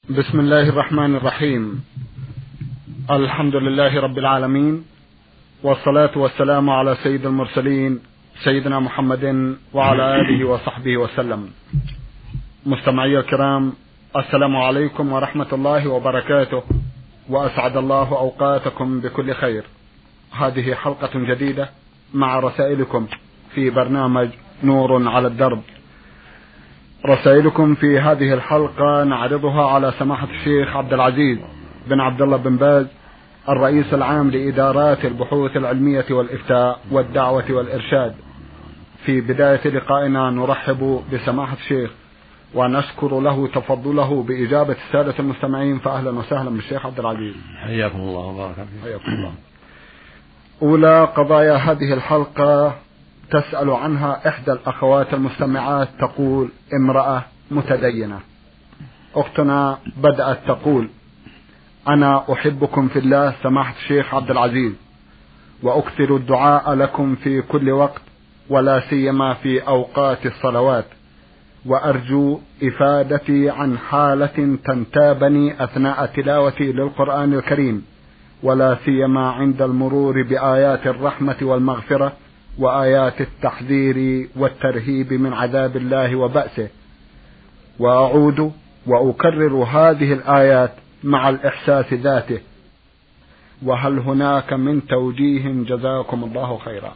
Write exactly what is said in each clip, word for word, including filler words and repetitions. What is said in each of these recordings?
بسم الله الرحمن الرحيم. الحمد لله رب العالمين، والصلاة والسلام على سيد المرسلين سيدنا محمد وعلى آله وصحبه وسلم. مستمعي الكرام، السلام عليكم ورحمة الله وبركاته، وأسعد الله أوقاتكم بكل خير. هذه حلقة جديدة مع رسائلكم في برنامج نور على الدرب. رسائلكم في هذه الحلقة نعرضها على سماحة الشيخ عبد العزيز بن عبد الله بن باز، الرئيس العام لإدارات البحوث العلمية والإفتاء والدعوة والإرشاد. في بداية لقائنا نرحب بسماحة الشيخ ونشكر له تفضله بإجابة السادة المستمعين، فأهلا وسهلا بالشيخ عبد العزيز. حياكم الله وبارك فيكم. حياكم الله. أولى قضايا هذه الحلقة تسأل عنها إحدى الأخوات المستمعات، تقول: امرأة متدينة. أختنا بدأت تقول: أنا أحبكم في الله سماحة الشيخ عبد العزيز، وأكثر الدعاء لكم في كل وقت، ولا سيما في أوقات الصلوات، وأرجو إفادتي عن حالة تنتابني أثناء تلاوتي للقرآن الكريم، ولا سيما عند المرور بآيات الرحمة والمغفرة وآيات التحذير والترهيب من عذاب الله وبأسه، وأعود وأكرر هذه الآيات مع الإحساس ذاته. وهل هناك من توجيه؟ جزاكم الله خيرا.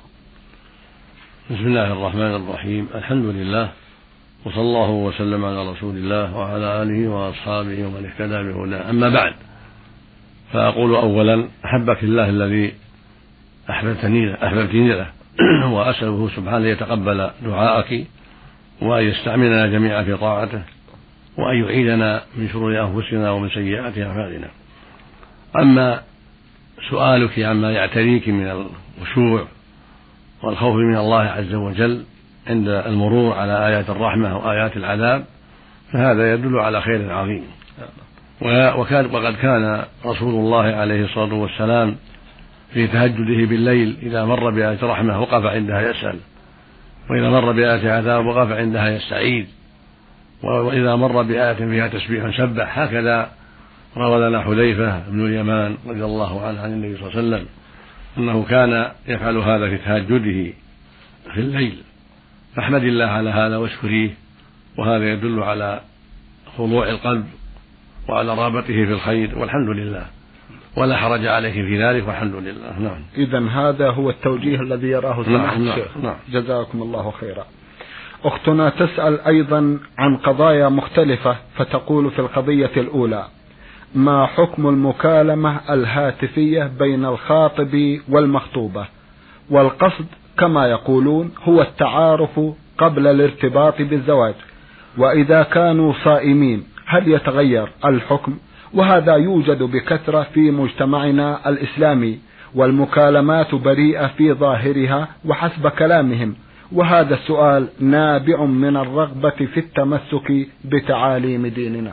بسم الله الرحمن الرحيم. الحمد لله، وصلى الله وسلم على رسول الله وعلى آله وأصحابه ومن اهتدى بهداه. أما بعد، فأقول أولا: أحبك الله الذي أحببتني أحببتني له، وأسأله سبحانه يتقبل دعاءك، وأن يستعملنا جميعا في طاعته، وأن يعيذنا من شرور أنفسنا ومن سيئات أعمالنا. أما سؤالك عما يعتريك من الخشوع والخوف من الله عز وجل عند المرور على آيات الرحمة وآيات العذاب، فهذا يدل على خير عظيم. وكان وقد كان رسول الله عليه الصلاة والسلام في تهجده بالليل إذا مر بآية رحمة وقف عندها يسأل، وإذا مر بآية عذاب وقف عندها يستعيذ، وإذا مر بآية فيها تسبيح سبح. هكذا روى لنا حذيفة بن اليمان رضي الله عنه عن النبي صلى الله عليه وسلم أنه كان يفعل هذا في تهجده في الليل. فاحمد الله على هذا واشكريه، وهذا يدل على خضوع القلب وعلى رغبته في الخير، والحمد لله، ولا حرج عليه في ذلك، والحمد لله. نعم. إذن هذا هو التوجيه الذي يراه سماحة الشيخ. نعم. جزاكم الله خيرا. أختنا تسأل أيضا عن قضايا مختلفة، فتقول في القضية الأولى: ما حكم المكالمة الهاتفية بين الخاطب والمخطوبة؟ والقصد كما يقولون هو التعارف قبل الارتباط بالزواج، وإذا كانوا صائمين هل يتغير الحكم؟ وهذا يوجد بكثرة في مجتمعنا الإسلامي، والمكالمات بريئة في ظاهرها وحسب كلامهم، وهذا السؤال نابع من الرغبة في التمسك بتعاليم ديننا.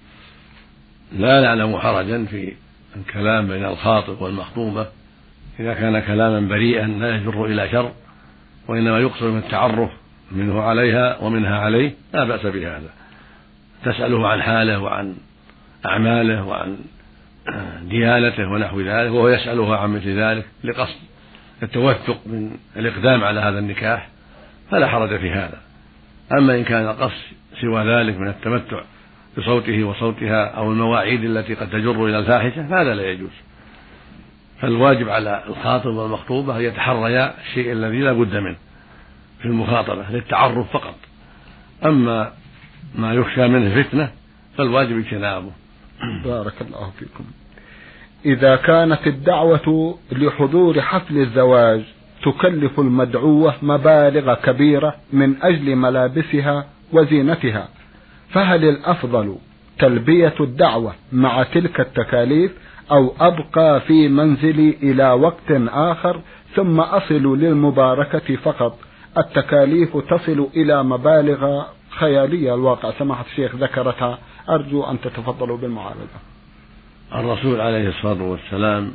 لا نعلم حرجا في الكلام بين الخاطب والمخطوبة إذا كان كلاما بريئا لا يجر إلى شر، وإنما يقصد من التعرف منه عليها ومنها عليه، لا بأس بهذا. تسأله عن حاله وعن أعماله وعن ديانته ونحو ذلك، وهو يسألها عن مثل ذلك لقصد التوثق من الإقدام على هذا النكاح، فلا حرج في هذا. أما إن كان قصد سوى ذلك من التمتع بصوته وصوتها أو المواعيد التي قد تجر إلى الفاحشة، فهذا لا يجوز. فالواجب على الخاطب والمخطوبة أن يتحريا الشيء الذي لا بد منه في المخاطبة للتعرف فقط. أما ما يخشى منه فتنة فالواجب اجتنابه. بارك الله فيكم. إذا كانت الدعوة لحضور حفل الزواج تكلف المدعوة مبالغ كبيرة من أجل ملابسها وزينتها، فهل الأفضل تلبية الدعوة مع تلك التكاليف، أو أبقى في منزلي إلى وقت آخر ثم أصل للمباركة فقط؟ التكاليف تصل إلى مبالغ خيالية، الواقع سماحة الشيخ ذكرتها، أرجو أن تتفضلوا بالمعالجة. الرسول عليه الصلاة والسلام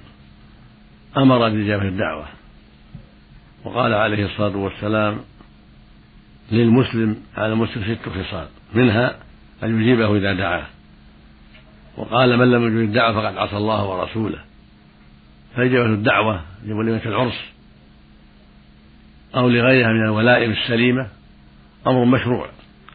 أمر بإجابة الدعوة، وقال عليه الصلاة والسلام: للمسلم على المسلم ست خصال، منها أن يجيبه إذا دعاه، وقال من لم يجب الدعوة فقد عصى الله ورسوله. فإجابة الدعوة لوليمة العرس أو لغيرها من الولائم السليمة أمر مشروع،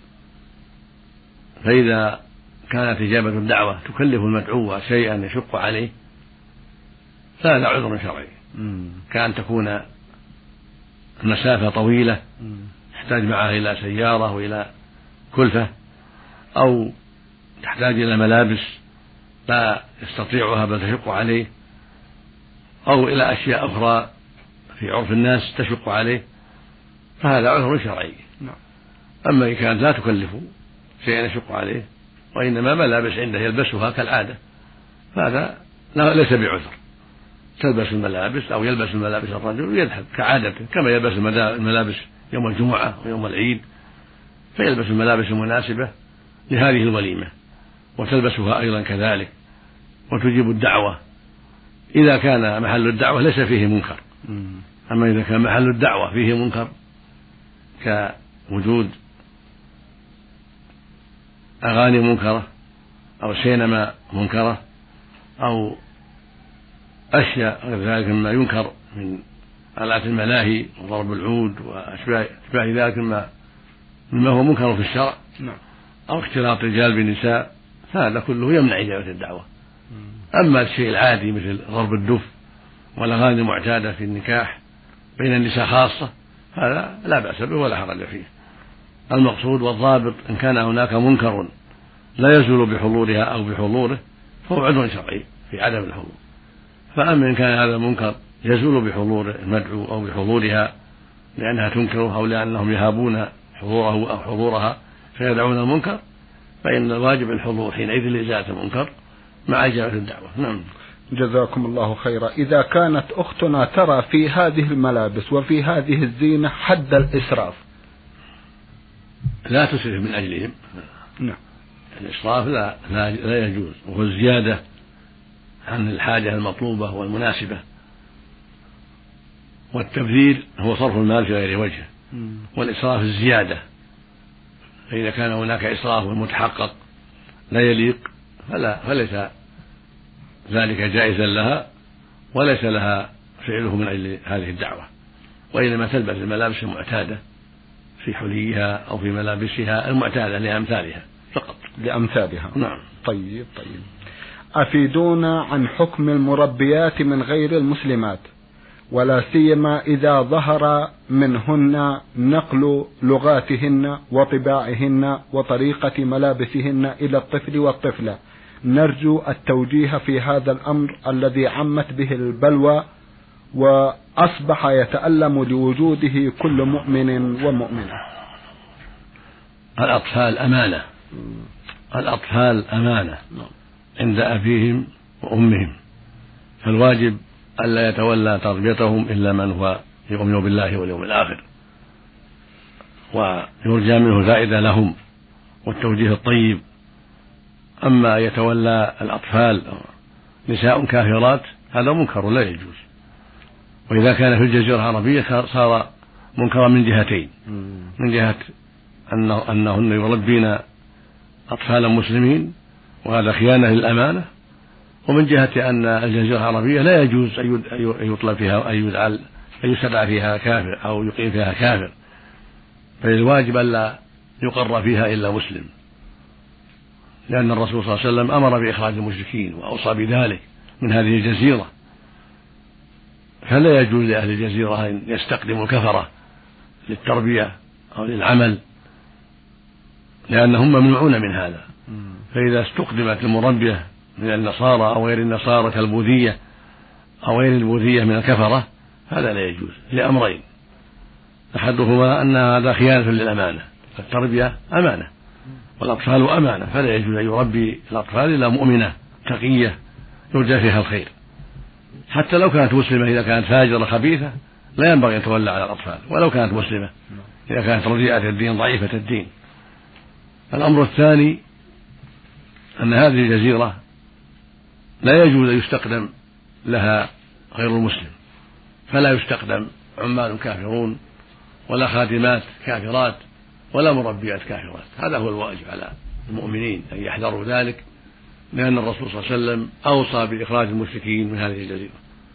فإذا كانت إجابة الدعوة تكلف المدعو شيئا يشق عليه فهذا عذر شرعي، كأن تكون المسافة طويلة تحتاج معها إلى سيارة وإلى كلفة، أو تحتاج إلى ملابس لا يستطيعها بل تشق عليه، أو إلى أشياء أخرى في عرف الناس تشق عليه، فهذا عذر شرعي. أما إن كانت لا تكلف شيئا يشق عليه وإنما ملابس عنده يلبسها كالعادة فهذا ليس بعذر، تلبس الملابس أو يلبس الملابس الرجل ويذهب كعادته كما يلبس الملابس يوم الجمعة ويوم العيد، فيلبس الملابس المناسبة لهذه الوليمة وتلبسها أيضا كذلك وتجيب الدعوة إذا كان محل الدعوة ليس فيه منكر. أما إذا كان محل الدعوة فيه منكر كوجود أغاني منكرة أو سينما منكرة أو أشياء غير ذلك مما ينكر من آلات الملاهي وضرب العود وأشباه ذلك مما هو منكر في الشرع أو اختلاط رجال بنساء، هذا كله يمنع إجابة الدعوة. أما الشيء العادي مثل ضرب الدف والأغاني المعتادة في النكاح بين النساء خاصة هذا لا بأس به ولا حرج فيه. المقصود والضابط إن كان هناك منكر لا يزول بحضورها أو بحضوره فهو عذر شرعي في عدم الحضور. فأما إن كان هذا المنكر يزول بحضور المدعو أو بحضورها لأنها تنكره أو لأنهم يهابون حضوره أو حضورها فيدعون المنكر، فإن الواجب الحضور حينئذ لإزالة المنكر مع إجابة الدعوة. نعم. جزاكم الله خيرا. إذا كانت أختنا ترى في هذه الملابس وفي هذه الزينة حد الإسراف لا تسرف من أجلهم. نعم. الإسراف لا, لا, لا يجوز، وهو الزيادة عن الحاجة المطلوبة والمناسبة، والتبذير هو صرف المال في غير وجهه، والإسراف الزيادة، فإذا كان هناك إسراف متحقق لا يليق فلا فليس ذلك جائزا لها وليس لها فعله من أجل هذه الدعوة، وإنما تلبس الملابس المعتادة في حليها أو في ملابسها المعتادة لأمثالها فقط. لأمثالها. نعم. طيب طيب. أفيدونا عن حكم المربيات من غير المسلمات، ولا سيما إذا ظهر منهن نقل لغاتهن وطباعهن وطريقة ملابسهن إلى الطفل والطفلة. نرجو التوجيه في هذا الأمر الذي عمت به البلوى وأصبح يتألم لوجوده كل مؤمن ومؤمنة. الأطفال أمانة، الأطفال أمانة عند أبيهم وأمهم، فالواجب ألا يتولى تربيتهم إلا من هو يؤمن بالله واليوم الآخر، ويرجى منه الفائدة لهم والتوجيه الطيب. أما يتولى الأطفال نساء كافرات هذا منكر لا يجوز، وإذا كان في الجزيرة العربية صار منكرا من جهتين، من جهة أنه أنهن يربين أطفالا مسلمين وهذا خيانة للأمانة، ومن جهة أن الجزيرة العربية لا يجوز أن يطلب فيها أن يجعل أن يسبع فيها كافر أو يقيم فيها كافر، فالواجب ألا يقر فيها إلا مسلم، لأن الرسول صلى الله عليه وسلم أمر بإخراج المشركين وأوصى بذلك من هذه الجزيرة، فلا يجوز لأهل الجزيرة أن يستقدموا الكفرة للتربية أو للعمل لأنهم ممنوعون من هذا. فإذا استقدمت المربية من النصارى أو غير النصارى كالبوذية أو غير البوذية من الكفرة هذا لا يجوز لأمرين، أحدهما أن هذا خيانة للأمانة، فالتربية أمانة والأطفال أمانة، فلا يجوز أن يربي الأطفال إلا مؤمنة تقية يرجى فيها الخير، حتى لو كانت مسلمة إذا كانت فاجرة خبيثة لا ينبغي أن تولى على الأطفال ولو كانت مسلمة إذا كانت رديئة الدين ضعيفة الدين. الأمر الثاني أن هذه الجزيرة لا يجوز أن يستخدم لها غير المسلم، فلا يستخدم عمال كافرون ولا خادمات كافرات ولا مربيات كافرات، هذا هو الواجب على المؤمنين أن يحذروا ذلك لأن الرسول صلى الله عليه وسلم أوصى بإخراج المشركين من هذه الجزيرة،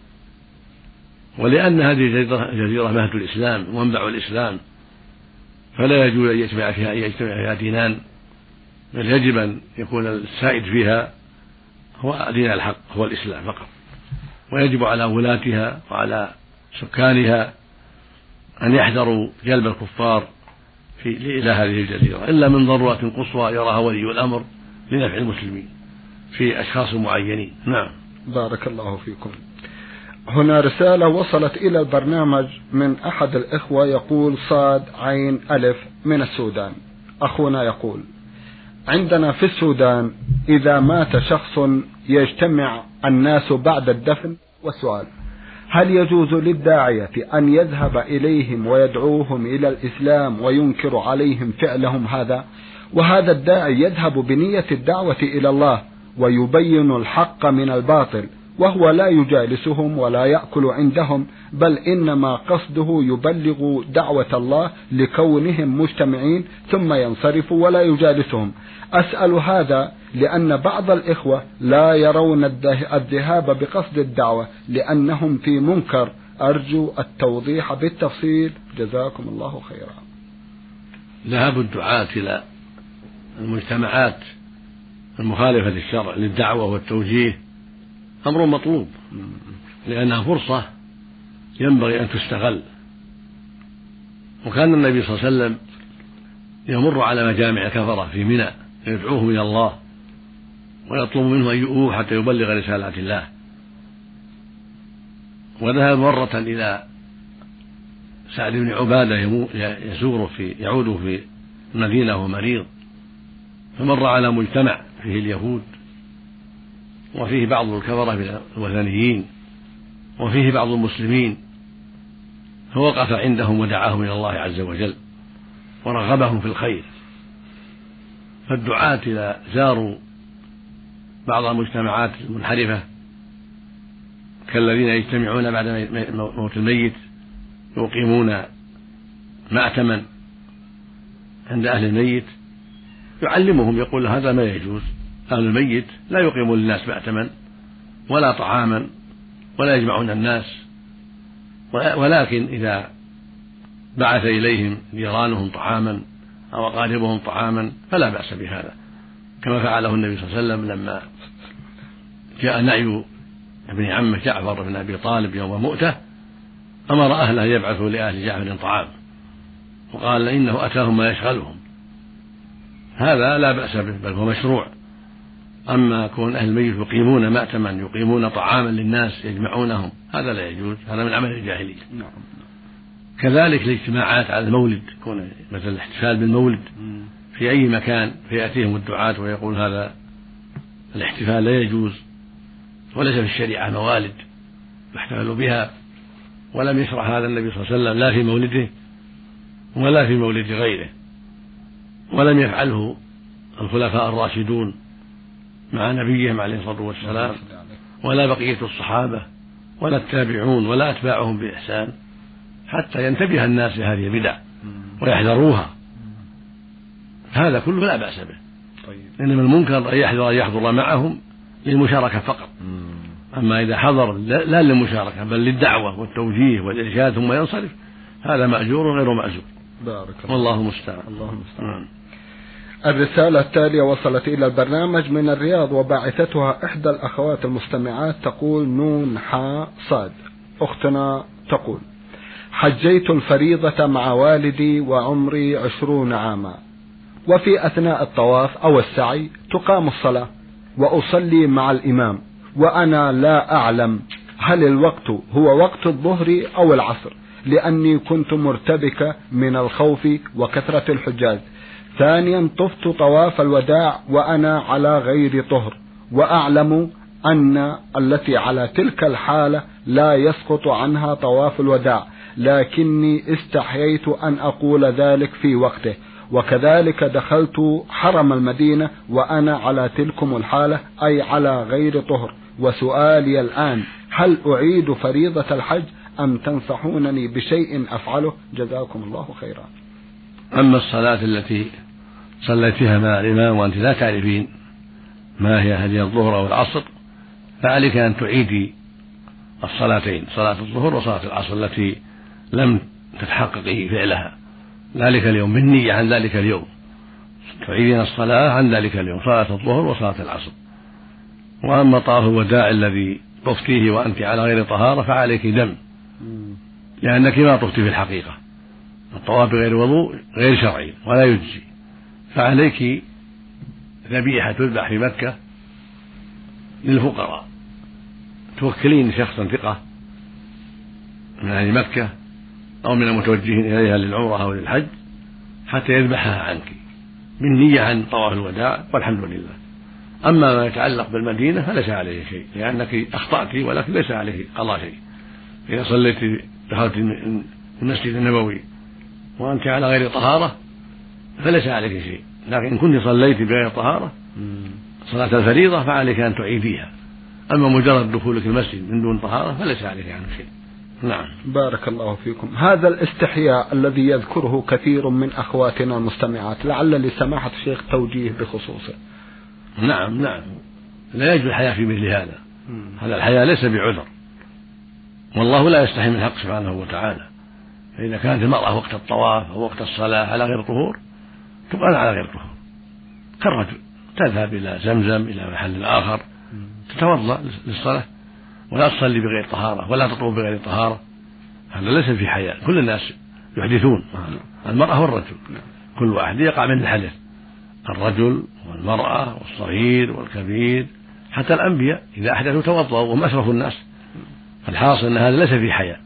ولأن هذه الجزيرة مهد الإسلام ومنبع الإسلام، فلا يجوز أن يجتمع فيها, يجتمع فيها دينان، بل يجب أن يكون السائد فيها هو دين الحق، هو الإسلام فقط. ويجب على ولاتها وعلى سكانها أن يحذروا جلب الكفار في إلى هذه الجزيرة إلا من ضرورة قصوى يراها ولي الأمر لنفع المسلمين في أشخاص معينين. نعم. بارك الله فيكم. هنا رسالة وصلت إلى البرنامج من أحد الإخوة يقول: صاد عين ألف من السودان. أخونا يقول: عندنا في السودان إذا مات شخص يجتمع الناس بعد الدفن، والسؤال: هل يجوز للداعية أن يذهب إليهم ويدعوهم إلى الإسلام وينكر عليهم فعلهم هذا؟ وهذا الداعي يذهب بنية الدعوة إلى الله ويبين الحق من الباطل، وهو لا يجالسهم ولا يأكل عندهم، بل إنما قصده يبلغ دعوة الله لكونهم مجتمعين ثم ينصرف ولا يجالسهم. أسأل هذا لأن بعض الإخوة لا يرون الذهاب بقصد الدعوة لأنهم في منكر. أرجو التوضيح بالتفصيل، جزاكم الله خيرا. ذهاب الدعاة إلى المجتمعات المخالفة للشرع للدعوة والتوجيه أمر مطلوب، لأنها فرصة ينبغي أن تستغل. وكان النبي صلى الله عليه وسلم يمر على مجامع كفرة في منى يدعوهم إلى الله ويطلب منه أن يؤوه حتى يبلغ رسالات الله. وذهب مرة إلى سعد بن عبادة يزوره في يعود في المدينة وهو مريض، فمر على مجتمع فيه اليهود وفيه بعض الكفرة من الوثنيين وفيه بعض المسلمين، فوقف عندهم ودعاهم إلى الله عز وجل ورغبهم في الخير. فالدعاة إذا زاروا بعض المجتمعات المنحرفة كالذين يجتمعون بعد موت الميت يقيمون مأتما عند أهل الميت، يعلمهم يقول هذا ما يجوز، أهل الميت لا يقيمون للناس مأتما ولا طعاما ولا يجمعون الناس، ولكن إذا بعث إليهم جيرانهم طعاما أو أقاربهم طعاما فلا بأس بهذا، كما فعله النبي صلى الله عليه وسلم لما جاء نعي ابن عمه جعفر بن أبي طالب يوم مؤتة، أمر أهله يبعثوا لأهل جعفر طعام وقال إنه أتاهم ما يشغلهم. هذا لا بأس به بل هو مشروع. أما كون أهل الميت يقيمون مأتما يقيمون طعاما للناس يجمعونهم هذا لا يجوز، هذا من عمل الجاهلية. كذلك الاجتماعات على المولد، كون مثل الاحتفال بالمولد في أي مكان فيأتيهم الدعاة ويقول هذا الاحتفال لا يجوز وليس في الشريعة موالد يحتفل بها، ولم يشرع هذا النبي صلى الله عليه وسلم لا في مولده ولا في مولد غيره، ولم يفعله الخلفاء الراشدون مع نبيهم عليه الصلاة والسلام ولا بقية الصحابة ولا التابعون ولا أتباعهم بإحسان، حتى ينتبه الناس لهذه البدع ويحذروها. هذا كله لا بأس به، إنما المنكر أن يحذر أن يحضر معهم للمشاركة فقط. أما إذا حضر لا للمشاركة بل للدعوة والتوجيه والإرشاد ثم ينصرف هذا مأجور وغير مأجور. بارك الله. والله المستعان. الله المستعان. الرسالة التالية وصلت إلى البرنامج من الرياض وباعثتها إحدى الأخوات المستمعات تقول نون حا صاد. أختنا تقول: حجيت الفريضة مع والدي وعمري عشرون عاما، وفي أثناء الطواف أو السعي تقام الصلاة وأصلي مع الإمام وأنا لا أعلم هل الوقت هو وقت الظهر أو العصر، لأني كنت مرتبكة من الخوف وكثرة الحجاج. ثانيا طفت طواف الوداع وأنا على غير طهر، وأعلم أن التي على تلك الحالة لا يسقط عنها طواف الوداع، لكني استحييت أن أقول ذلك في وقته. وكذلك دخلت حرم المدينة وأنا على تلكم الحالة أي على غير طهر. وسؤالي الآن: هل أعيد فريضة الحج أم تنصحونني بشيء أفعله؟ جزاكم الله خيرا. أما الصلاة التي صليتها مع الإمام وأنت لا تعرفين ما هي هل هي الظهر أو العصر، فعليك أن تعيدي الصلاتين، صلاة الظهر وصلاة العصر التي لم تتحققي فعلها ذلك اليوم بالنية عن ذلك اليوم، تعيدين الصلاة عن ذلك اليوم، صلاة الظهر وصلاة العصر. وأما طواف الوداع الذي طفتيه وأنت على غير طهارة فعليك دم، لأنك ما طفت في الحقيقة. الطواف بغير وضوء غير شرعي ولا يجزي، فعليك ذبيحة تذبح في مكة للفقراء، توكلين شخصا ثقة من أهل مكة أو من المتوجهين إليها للعمرة أو للحج حتى يذبحها عنك بالنية عن طواف الوداع، والحمد لله. أما ما يتعلق بالمدينة فليس عليه شيء، لأنك أخطأت ولكن ليس عليه قضاء شيء. إذا صليت دخلت المسجد النبوي وأنت على غير طهارة فليس عليك شيء، لكن إن كنت صليت بغير طهارة صلاة الفريضة فعليك أن تعيديها. أما مجرد دخولك المسجد من دون طهارة فليس عليك عنه شيء. نعم. بارك الله فيكم. هذا الاستحياء الذي يذكره كثير من أخواتنا المستمعات لعل لسماحة الشيخ توجيه بخصوصه. نعم نعم، لا يجوز الحياء في مثل هذا. هذا الحياء ليس بعذر، والله لا يستحي من الحق سبحانه وتعالى. فإذا كانت المرأة وقت الطواف أو وقت الصلاة على غير طهور تقال على غير طهور كالرجل، تذهب إلى زمزم إلى محل آخر تتوضأ للصلاة ولا تصلي بغير طهارة ولا تطوف بغير طهارة، هذا ليس في حياء. كل الناس يحدثون، المرأة والرجل كل واحد يقع من الحدث، الرجل والمرأة والصغير والكبير حتى الأنبياء إذا أحدثوا توضأوا وهم أشرف الناس. فالحاصل أن هذا ليس في حياء.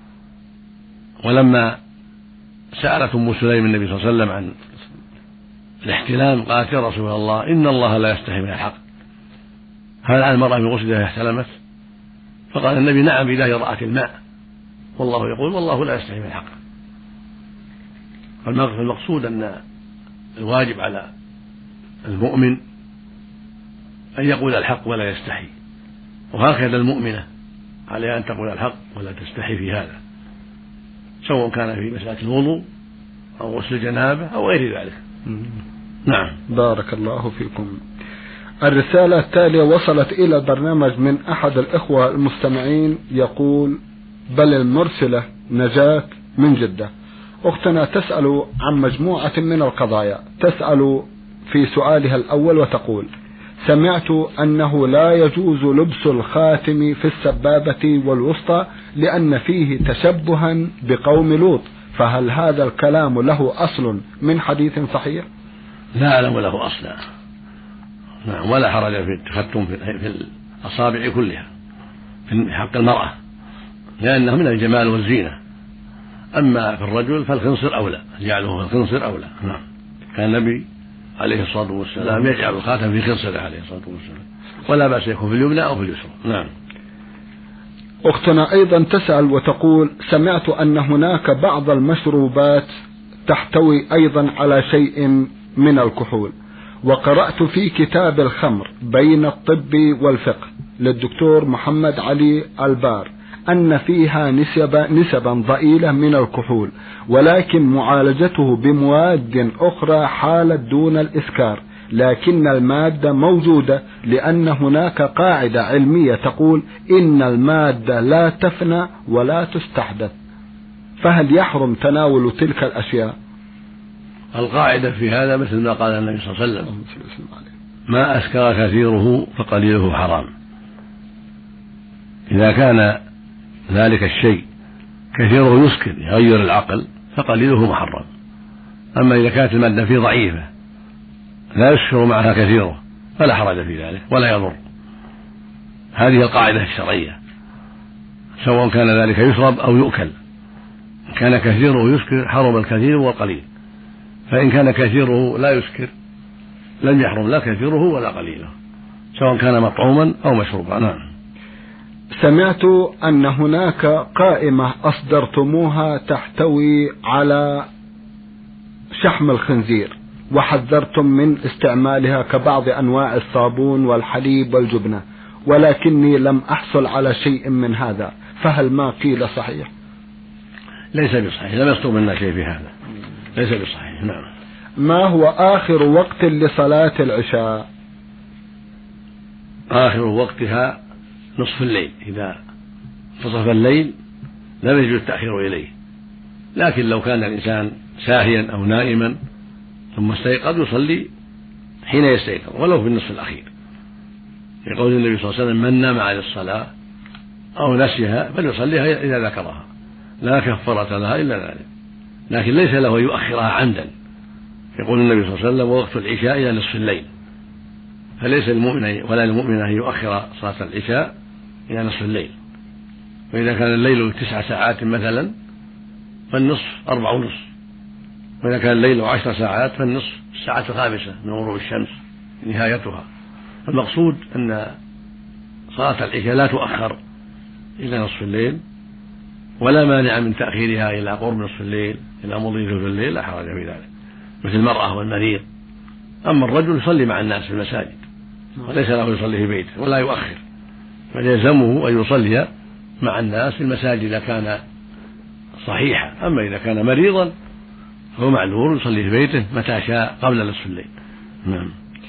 ولما سألت أم سليم النبي صلى الله عليه وسلم عن الاحتلام قالت: يا رسول الله إن الله لا يستحي من الحق، هل على المرأة من غسل إذا احتلمت؟ فقال النبي: نعم إذا رأت الماء، والله يقول والله لا يستحي من الحق. فالمقصود أن الواجب على المؤمن أن يقول الحق ولا يستحي، وهكذا المؤمنة عليها أن تقول الحق ولا تستحي في هذا، سواء كان في مسألة الوضوء أو غسل الجنابة أو غير ذلك. نعم. بارك الله فيكم. الرسالة التالية وصلت إلى البرنامج من أحد الإخوة المستمعين، يقول: بل المرسلة نجاة من جدة. أختنا تسأل عن مجموعة من القضايا، تسأل في سؤالها الأول وتقول: سمعت أنه لا يجوز لبس الخاتم في السبابة والوسطى لأن فيه تشبها بقوم لوط، فهل هذا الكلام له أصل من حديث صحيح؟ لا أعلم له أصلا. نعم. ولا حرج في التختم في الأصابع كلها في حق المرأة، لأنه من الجمال والزينة. أما في الرجل فالخنصر أولى، جعله في الخنصر أولى. نعم. كان النبي عليه الصلاة والسلام يجعل الخاتم في خنصره عليه الصلاة والسلام، ولا بأس يكون في اليمنى أو في اليسرى. نعم. أختنا أيضا تسأل وتقول: سمعت أن هناك بعض المشروبات تحتوي أيضا على شيء من الكحول، وقرأت في كتاب الخمر بين الطب والفقه للدكتور محمد علي البار أن فيها نسبة نسبا ضئيلة من الكحول، ولكن معالجته بمواد أخرى حالت دون الإسكار، لكن المادة موجودة، لأن هناك قاعدة علمية تقول إن المادة لا تفنى ولا تستحدث، فهل يحرم تناول تلك الأشياء؟ القاعدة في هذا مثل ما قال النبي صلى الله عليه وسلم: ما أسكر كثيره فقليله حرام. إذا كان ذلك الشيء كثيره يسكر يغير العقل فقليله محرم. أما إذا كانت المادة فيه ضعيفة لا يسكر معها كثيره فلا حرج في ذلك ولا يضر. هذه القاعدة الشرعية، سواء كان ذلك يشرب أو يؤكل. إن كان كثيره يسكر حرم الكثير والقليل، فإن كان كثيره لا يسكر لم يحرم لا كثيره ولا قليله، سواء كان مطعوما أو مشروبا. نعم. سمعت أن هناك قائمة أصدرتموها تحتوي على شحم الخنزير، وحذرتم من استعمالها كبعض أنواع الصابون والحليب والجبنة، ولكني لم أحصل على شيء من هذا، فهل ما قيل صحيح؟ ليس بصحيح، لم يصدر منا شيء في هذا، ليس بصحيح. نعم. ما هو آخر وقت لصلاة العشاء؟ آخر وقتها نصف الليل، إذا انتصف الليل لم يجوز التأخير إليه، لكن لو كان الإنسان ساهيا أو نائما ثم استيقظ يصلي حين يستيقظ ولو في النصف الأخير، يقول النبي صلى الله عليه وسلم: من نام عن الصلاة أو نسيها فليصليها إذا ذكرها لا كفارة لها إلا ذلك، لكن ليس له يؤخرها عمدا. يقول النبي صلى الله عليه وسلم: ووقت العشاء إلى نصف الليل، فليس المؤمن ولا المؤمن أن يؤخر صلاة العشاء إلى نصف الليل. وإذا كان الليل تسع ساعات مثلا فالنصف أربع ونصف، وإذا كان الليل عشر ساعات فالنصف الساعة الخامسة من غروب الشمس نهايتها. المقصود أن صلاة العشاء لا تؤخر إلى نصف الليل، ولا مانع من تأخيرها إلى قرب نصف الليل إلى مضي ثلث الليل، لا حرج في ذلك، مثل المرأة والمريض. أما الرجل يصلي مع الناس في المساجد وليس له يصلي في بيته ولا يؤخر، بل يلزمه أن يصلي مع الناس في المساجد إذا كان صحيحا. أما إذا كان مريضا فهو معذور يصلي في بيته متى شاء قبل نصف الليل. نعم.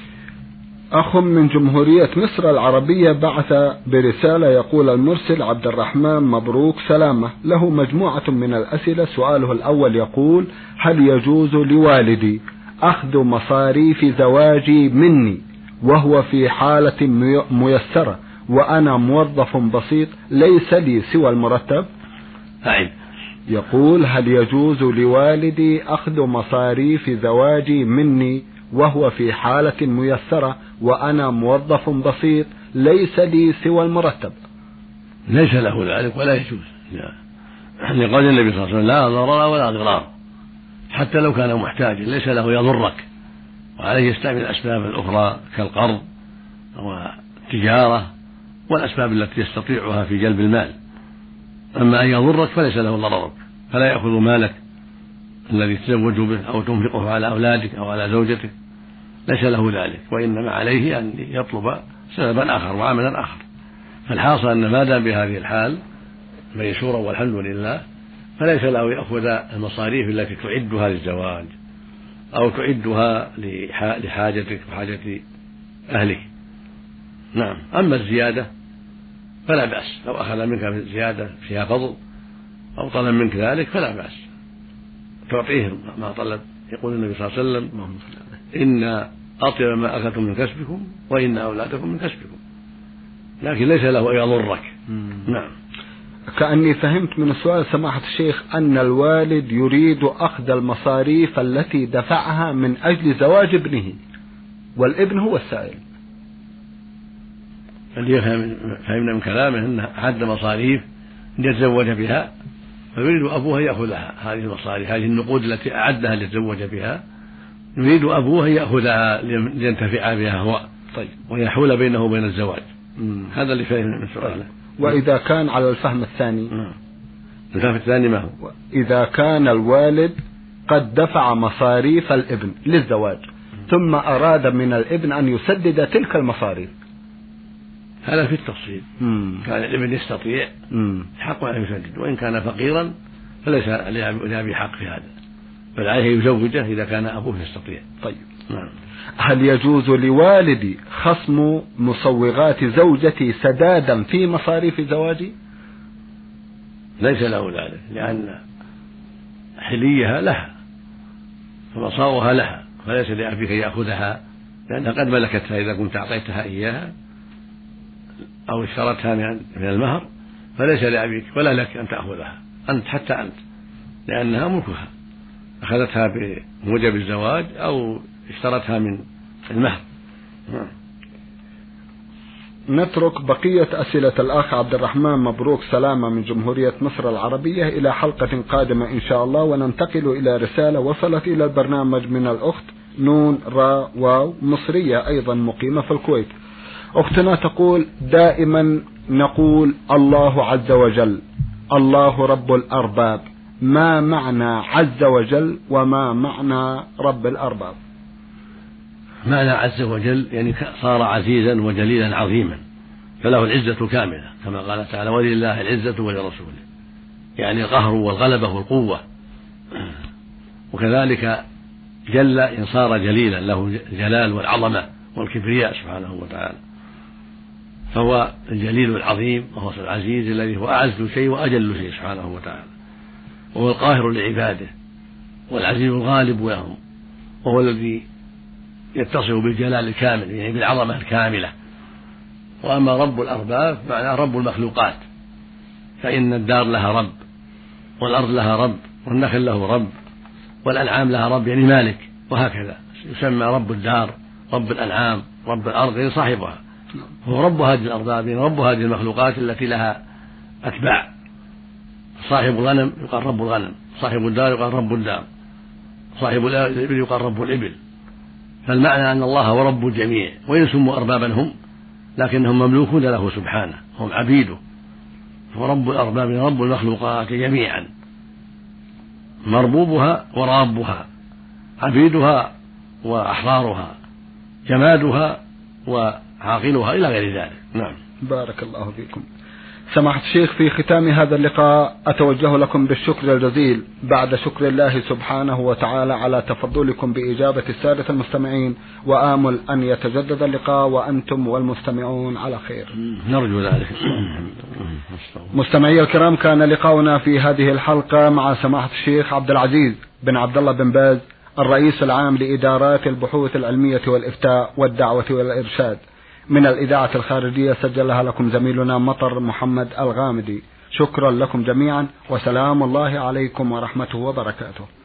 أخ من جمهورية مصر العربية بعث برسالة يقول: المرسل عبد الرحمن مبروك سلامة، له مجموعة من الأسئلة. سؤاله الأول يقول: هل يجوز لوالدي أخذ مصاريف زواجي مني وهو في حالة ميسرة وأنا موظف بسيط ليس لي سوى المرتب؟ أعيد. يقول: هل يجوز لوالدي أخذ مصاريف زواجي مني وهو في حالة ميسرة وأنا موظف بسيط ليس لي سوى المرتب؟ ليس له ذلك ولا يجوز، لقول النبي صلى الله عليه وسلم: لا ضرر ولا ضرار، حتى لو كان محتاجا ليس له يضرك، وعليه يستعمل الأسباب الأخرى كالقرض والتجارة والأسباب التي يستطيعها في جلب المال. أما أن يضرك فليس له ضررك، فلا يأخذ مالك الذي تزوج به أو تنفقه على أولادك أو على زوجتك، ليس له ذلك، وإنما عليه أن يطلب سببا آخر وعملا آخر. فالحاصل أن ما دام بهذه الحال ميسورا والحمد لله فليس له يأخذ المصاريف التي تعدها للزواج أو تعدها لحاجتك وحاجة أهلك. نعم. أما الزيادة فلا بأس، لو أخذ منك زيادة فيها فضل أو طلب منك ذلك فلا بأس، تعطيه ما طلب. يقول النبي صلى الله عليه وسلم: إن أطيب ما أخذتم من كسبكم وإن أولادكم من كسبكم، لكن ليس له أن يضرك. نعم. كأني فهمت من السؤال سماحة الشيخ أن الوالد يريد أخذ المصاريف التي دفعها من أجل زواج ابنه والابن هو السائل. اللي فهمنا من كلامه أنه حد مصاريف ليتزوج بها، فيريد أبوه يأخذها، هذه المصاريف هذه النقود التي أعدها ليتزوج بها يريد أبوه يأخذها لينتفع بها هو، طيب، ويحول بينه وبين الزواج. مم. هذا اللي فهمنا من سؤاله. وإذا كان على الفهم الثاني، مم. الفهم الثاني ما هو؟ إذا كان الوالد قد دفع مصاريف الابن للزواج ثم أراد من الابن أن يسدد تلك المصاريف، هذا في التفصيل. مم. كان الابن يستطيع حق أن يسدد، وإن كان فقيرا فليس لأبي حق في هذا، بل عليه يزوجه إذا كان أبوه يستطيع. طيب. نعم. هل يجوز لوالدي خصم مصوغات زوجتي سدادا في مصاريف زواجي؟ ليس له ذلك، لأن حليها لها ومصاوها لها، فليس لأبيك يأخذها، لأنها قد ملكتها إذا كنت أعطيتها إياها أو اشترتها من المهر، فليس لأبيك ولا لك أن تأخذها أنت حتى أنت، لأنها ملكها، أخذتها بموجب الزواج أو اشترتها من المهر. نترك بقية أسئلة الأخ عبد الرحمن مبروك سلامة من جمهورية مصر العربية إلى حلقة قادمة إن شاء الله، وننتقل إلى رسالة وصلت إلى البرنامج من الأخت نون را واو مصرية أيضا مقيمة في الكويت. أختنا تقول: دائما نقول الله عز وجل، الله رب الأرباب، ما معنى عز وجل وما معنى رب الأرباب؟ معنى عز وجل يعني صار عزيزا وجليلا عظيما، فله العزة كاملة كما قال تعالى: ولله العزة ولرسوله، يعني القهر والغلبة والقوة. وكذلك جل إن صار جليلا، له الجلال والعظمة والكبرياء سبحانه وتعالى. فهو الجليل العظيم وهو العزيز الذي هو أعز شيء وأجل شيء سبحانه وتعالى، وهو القاهر لعباده والعزيز الغالب لهم، وهو الذي يتصف بالجلال الكامل يعني بالعظمة الكاملة. وأما رب الأرباب معناه رب المخلوقات، فإن الدار لها رب والأرض لها رب والنخل له رب والأنعام لها رب يعني مالك، وهكذا يسمى رب الدار رب الأنعام رب الأرض يعني صاحبها، هو رب هذه الأرباب يعني رب هذه المخلوقات التي لها أتباع. صاحب الغنم يقال رب الغنم، صاحب الدار يقال رب الدار، صاحب الإبل يقال رب الإبل. فالمعنى أن الله هو رب الجميع، وإن سموا أربابا هم لكنهم مملوكون له سبحانه، هم عبيده. فرب الأرباب رب المخلوقات جميعا، مربوبها ورابها، عبيدها وأحرارها، جمادها وعاقلها إلى غير ذلك. نعم. بارك الله فيكم. سماحة الشيخ، في ختام هذا اللقاء أتوجه لكم بالشكر الجزيل بعد شكر الله سبحانه وتعالى على تفضلكم بإجابة السادة المستمعين، وآمل أن يتجدد اللقاء وأنتم والمستمعون على خير. نرجو ذلك. مستمعي الكرام، كان لقاؤنا في هذه الحلقة مع سماحة الشيخ عبد العزيز بن عبد الله بن باز، الرئيس العام لإدارات البحوث العلمية والإفتاء والدعوة والإرشاد، من الإذاعة الخارجية، سجلها لكم زميلنا مطر محمد الغامدي. شكرا لكم جميعا، وسلام الله عليكم ورحمته وبركاته.